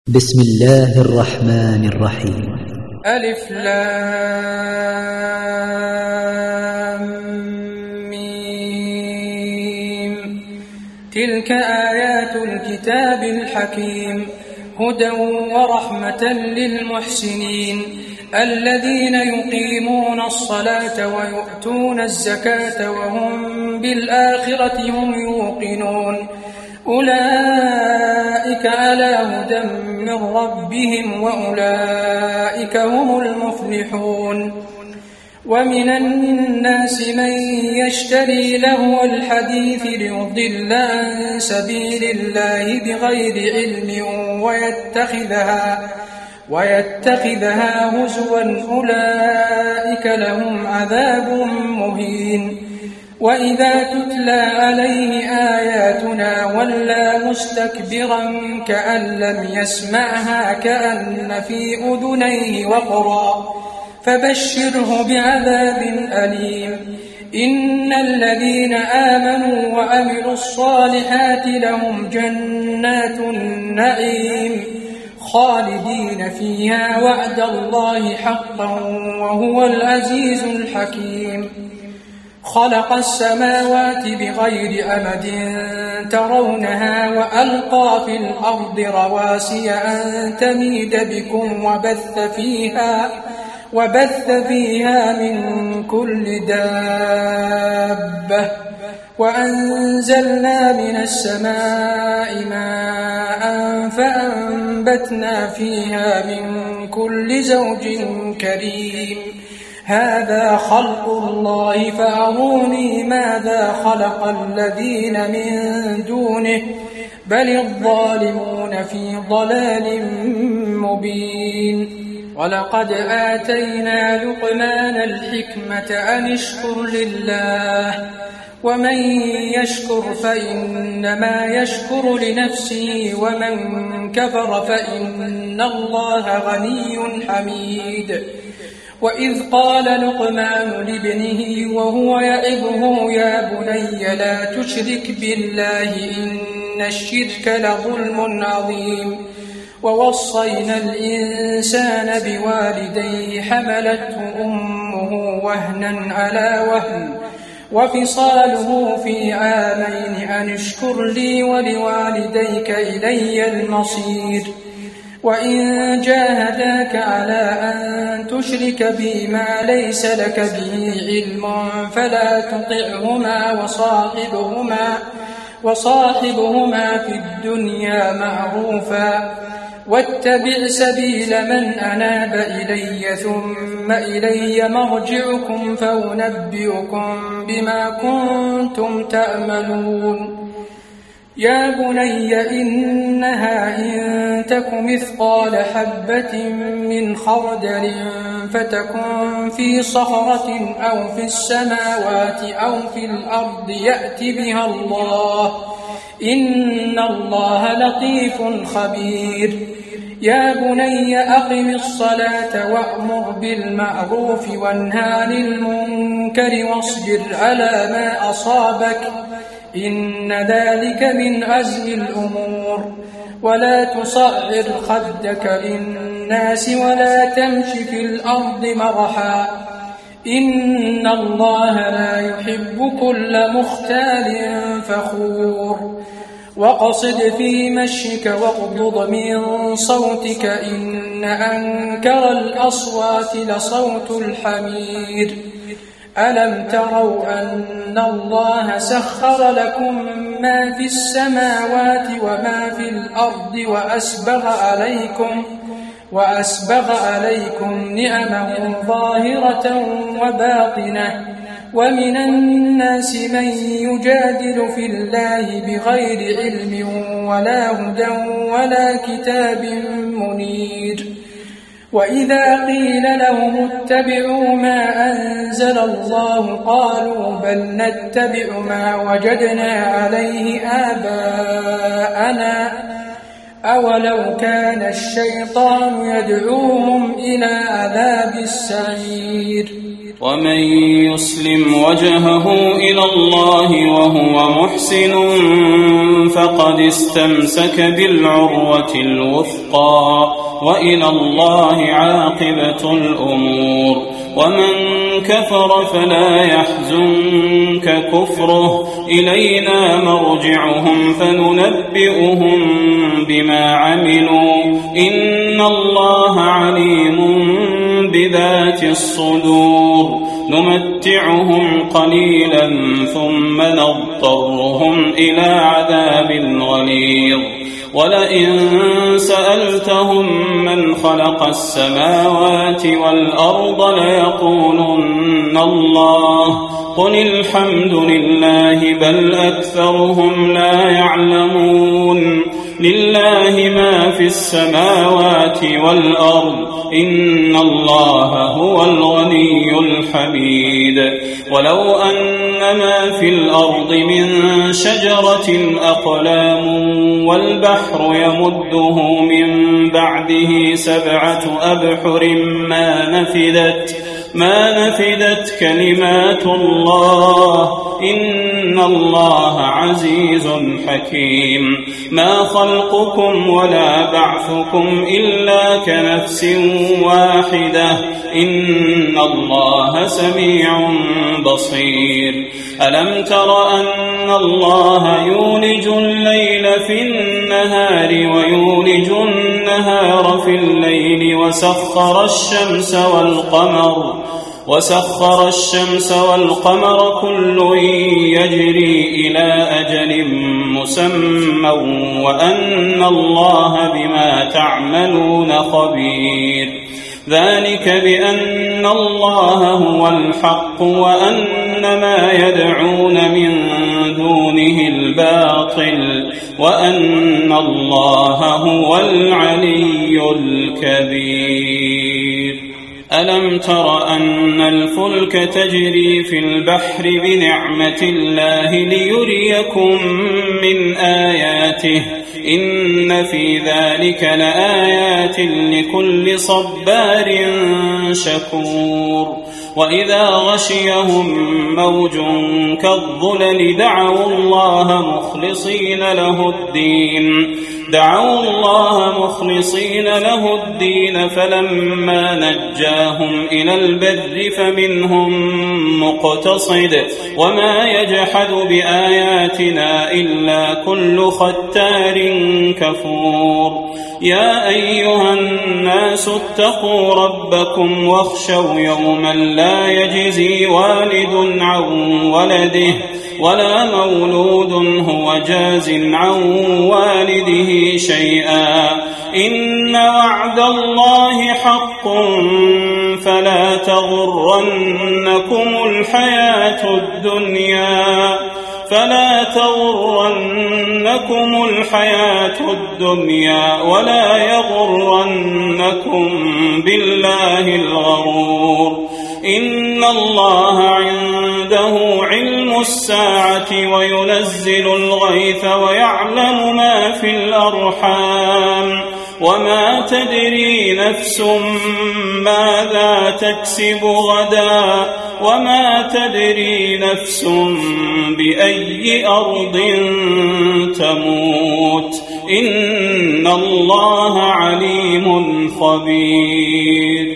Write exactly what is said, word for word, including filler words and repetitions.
بسم الله الرحمن الرحيم. ألف لام ميم. تلك آيات الكتاب الحكيم هدى ورحمة للمحسنين الذين يقيمون الصلاة ويؤتون الزكاة وهم بالآخرة هم يوقنون أولئك على هدى من ربهم وأولئك هم المفلحون. ومن الناس من يشتري لهو الحديث ليضل عن سبيل الله بغير علم ويتخذها ويتخذها هزوا أولئك لهم عذاب مهين. وإذا تتلى عليه آياتنا ولى مستكبرا كأن لم يسمعها كأن في أذنيه وقرا فبشره بعذاب أليم. إن الذين آمنوا وعملوا الصالحات لهم جنات النعيم خالدين فيها وعد الله حقا وهو العزيز الحكيم. خلق السماوات بغير أمد ترونها وألقى في الأرض رواسي أن تميد بكم وبث فيها وبث فيها من كل دابة وأنزلنا من السماء ماء فأنبتنا فيها من كل زوج كريم. هذا خلق الله فأروني ماذا خلق الذين من دونه بل الظالمون في ضلال مبين. ولقد آتينا لقمان الحكمة أن اشكر لله ومن يشكر فإنما يشكر لنفسه ومن كفر فإن الله غني حميد. وإذ قال لقمان لابنه وهو يعظه يا بني لا تشرك بالله إن الشرك لظلم عظيم. ووصينا الإنسان بوالديه حملته أمه وهنا على وهن وفصاله في عامين أن اشكر لي ولوالديك إلي المصير. وإن جاهداك على أن تشرك بي ما ليس لك به علم فلا تطعهما وصاحبهما, وصاحبهما في الدنيا معروفا واتبع سبيل من أناب إلي ثم إلي مرجعكم فأنبئكم بما كنتم تعملون. يا بني إنها إن تك مثقال حبة من خردل فتكن في صخرة أو في السماوات أو في الأرض يأت بها الله إن الله لطيف خبير. يا بني أقم الصلاة وأمر بالمعروف وانهى عن المنكر واصبر على ما أصابك إن ذلك من عزم الأمور. ولا تصعر خدك للناس ولا تمش في الأرض مرحا إن الله لا يحب كل مختال فخور. وقصد في مشيك واغضض من صوتك إن أنكر الأصوات لصوت الحمير. ألم تروا أن الله سخر لكم ما في السماوات وما في الأرض وأسبغ عليكم وأسبغ عليكم نعمه ظاهرة وباطنة. ومن الناس من يجادل في الله بغير علم ولا هدى ولا كتاب منير. وإذا قيل لهم اتبعوا ما أنزل الله قالوا بل نتبع ما وجدنا عليه آباءنا أولو كان الشيطان يدعوهم إلى عذاب السعير. ومن يسلم وجهه إلى الله وهو محسن فقد استمسك بالعروة الوثقى وإلى الله عاقبة الأمور. ومن كفر فلا يحزنك كفره إلينا مرجعهم فننبئهم بما عملوا إن الله عليم بذات الصدور. نمتعهم قليلا ثم نضطرهم إلى عذاب غليظ. ولئن سألتهم من خلق السماوات والأرض ليقولن الله قل الحمد لله بل أكثرهم لا يعلمون. لله ما في السماوات والأرض إن الله هو الغني الحميد. ولو أن ما في الأرض من شجرة أقلام والبحر يمده من بعده سبعة أبحر ما نفدت ما نفدت كلمات الله إن الله عزيز حكيم. ما خلقكم ولا بعثكم إلا كنفس واحدة إن الله سميع بصير. ألم تر أن الله يولج الليل في النهار ويولج النهار في الليل وسخر الشمس والقمر وسخر الشمس والقمر كل يجري إلى أجل مسمى وأن الله بما تعملون خبير. ذلك بأن الله هو الحق وأن ما يدعون من دونه الباطل وأن الله هو العلي الكبير. ألم تر أن الفلك تجري في البحر بنعمة الله ليريكم من آياته إن في ذلك لآيات لكل صبار شكور. وإذا غشيهم موج كالظلل دعوا الله مخلصين له الدين دعوا الله مخلصين له الدين فلما نجاهم إلى البر فمنهم مقتصد وما يجحد بآياتنا إلا كل ختار كفور. يا أيها الناس اتقوا ربكم واخشوا يوما لا يجزي والد عن ولده ولا مولود هو جاز عن والده شيئا إن وعد الله حق فلا تغرنكم الحياة الدنيا فلا تغرنكم الحياة الدنيا ولا يغرنكم بالله الغرور. إن الله عنده علم الساعة وينزل الغيث ويعلم ما في الأرحام وما تدري نفس ماذا تكسب غدا وما تدري نفس بأي أرض تموت إن الله عليم خبير.